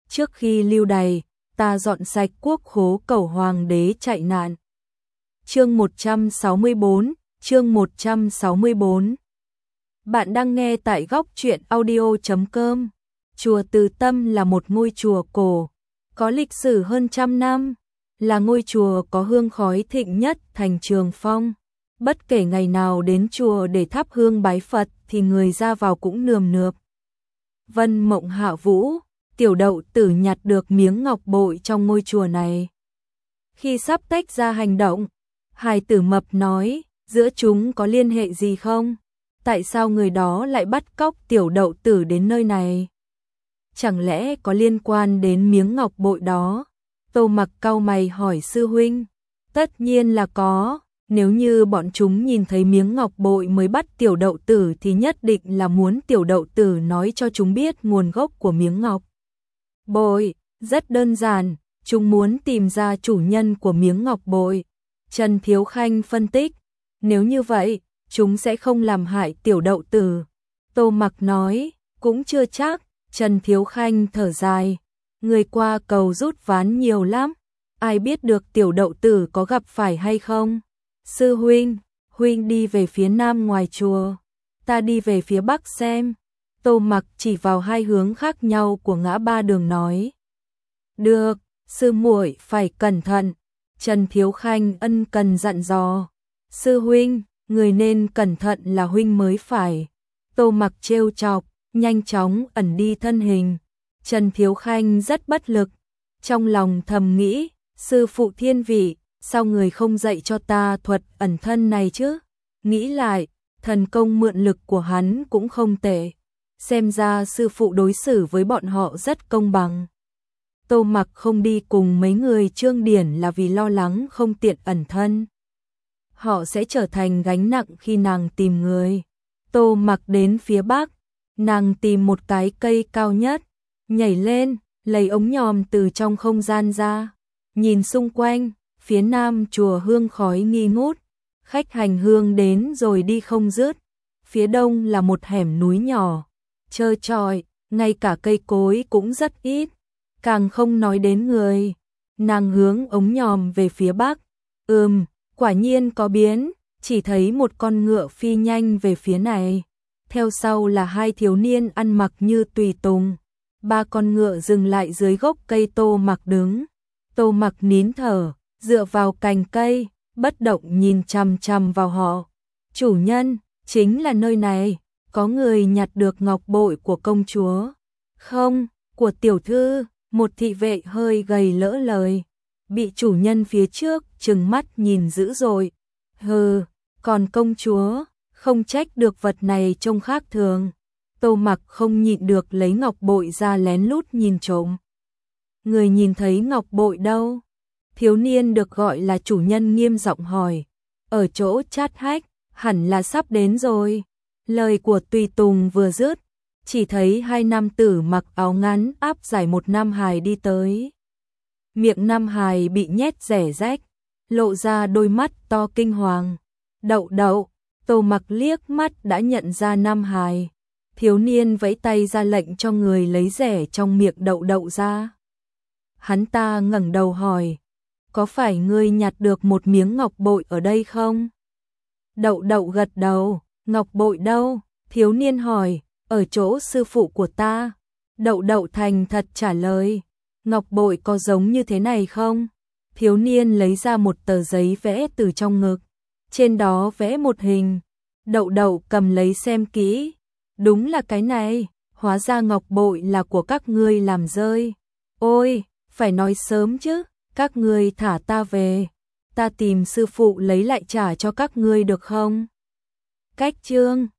trước khi lưu đày, ta dọn sạch quốc khố cầu hoàng đế chạy nạn. Chương 164, chương 164. Bạn đang nghe tại góc truyện audio.com. Chùa Từ Tâm là một ngôi chùa cổ, có lịch sử hơn 100 năm, là ngôi chùa có hương khói thịnh nhất thành Trường Phong. Bất kể ngày nào đến chùa để thắp hương bái Phật thì người ra vào cũng nườm nượp. Vân Mộng Hạ Vũ, tiểu đậu tử nhặt được miếng ngọc bội trong ngôi chùa này. Khi sắp tách ra hành động, hài tử mập nói, giữa chúng có liên hệ gì không? Tại sao người đó lại bắt cóc tiểu đậu tử đến nơi này? Chẳng lẽ có liên quan đến miếng ngọc bội đó? Tô Mặc cau mày hỏi sư huynh. Tất nhiên là có, nếu như bọn chúng nhìn thấy miếng ngọc bội mới bắt tiểu đậu tử thì nhất định là muốn tiểu đậu tử nói cho chúng biết nguồn gốc của miếng ngọc bội. Rất đơn giản, chúng muốn tìm ra chủ nhân của miếng ngọc bội. Trần Thiếu Khanh phân tích, nếu như vậy, chúng sẽ không làm hại tiểu đậu tử. Tô Mặc nói, cũng chưa chắc. Trần Thiếu Khanh thở dài, người qua cầu rút ván nhiều lắm, ai biết được tiểu đậu tử có gặp phải hay không. Sư huynh, huynh đi về phía nam ngoài chùa, ta đi về phía bắc xem. Tô Mặc chỉ vào hai hướng khác nhau của ngã ba đường nói. Được, sư muội phải cẩn thận. Trần Thiếu Khanh ân cần dặn dò. Sư huynh, người nên cẩn thận là huynh mới phải. Tô Mặc trêu chọc, nhanh chóng ẩn đi thân hình. Trần Thiếu Khanh rất bất lực, trong lòng thầm nghĩ, sư phụ thiên vị, sao người không dạy cho ta thuật ẩn thân này chứ? Nghĩ lại, thần công mượn lực của hắn cũng không tệ, xem ra sư phụ đối xử với bọn họ rất công bằng. Tô Mặc không đi cùng mấy người Trương Điển là vì lo lắng không tiện ẩn thân. Họ sẽ trở thành gánh nặng khi nàng tìm người. Tô Mặc đến phía bắc, nàng tìm một cái cây cao nhất, nhảy lên, lấy ống nhòm từ trong không gian ra, nhìn xung quanh, phía nam chùa hương khói nghi ngút, khách hành hương đến rồi đi không dứt. Phía đông là một hẻm núi nhỏ, trơ trọi, ngay cả cây cối cũng rất ít, càng không nói đến người. Nàng hướng ống nhòm về phía bắc, quả nhiên có biến, chỉ thấy một con ngựa phi nhanh về phía này. Theo sau là hai thiếu niên ăn mặc như tùy tùng. Ba con ngựa dừng lại dưới gốc cây Tô Mặc đứng. Tô Mặc nín thở, dựa vào cành cây, bất động nhìn chằm chằm vào họ. Chủ nhân, chính là nơi này, có người nhặt được ngọc bội của công chúa. Không, của tiểu thư, một thị vệ hơi gầy lỡ lời. Bị chủ nhân phía trước trừng mắt nhìn dữ dội. Hừ, còn công chúa, không trách được vật này trông khác thường. Tô Mặc không nhịn được lấy ngọc bội ra lén lút nhìn trộm. Người nhìn thấy ngọc bội đâu? Thiếu niên được gọi là chủ nhân nghiêm giọng hỏi. Ở chỗ Chát Hách, hẳn là sắp đến rồi. Lời của tùy tùng vừa dứt, chỉ thấy hai nam tử mặc áo ngắn áp giải một nam hài đi tới. Miệng nam hài bị nhét rẻ rách, lộ ra đôi mắt to kinh hoàng. Đậu đậu. Tô Mặc liếc mắt đã nhận ra nam hài. Thiếu niên vẫy tay ra lệnh cho người lấy rẻ trong miệng đậu đậu ra. Hắn ta ngẩng đầu hỏi, có phải ngươi nhặt được một miếng ngọc bội ở đây không? Đậu đậu gật đầu, ngọc bội đâu? Thiếu niên hỏi, ở chỗ sư phụ của ta. Đậu đậu thành thật trả lời, ngọc bội có giống như thế này không? Thiếu niên lấy ra một tờ giấy vẽ từ trong ngực. Trên đó vẽ một hình. Đậu đậu cầm lấy xem kỹ. Đúng là cái này, hóa ra ngọc bội là của các ngươi làm rơi. Ôi, phải nói sớm chứ, các ngươi thả ta về. Ta tìm sư phụ lấy lại trả cho các ngươi được không? Cách chương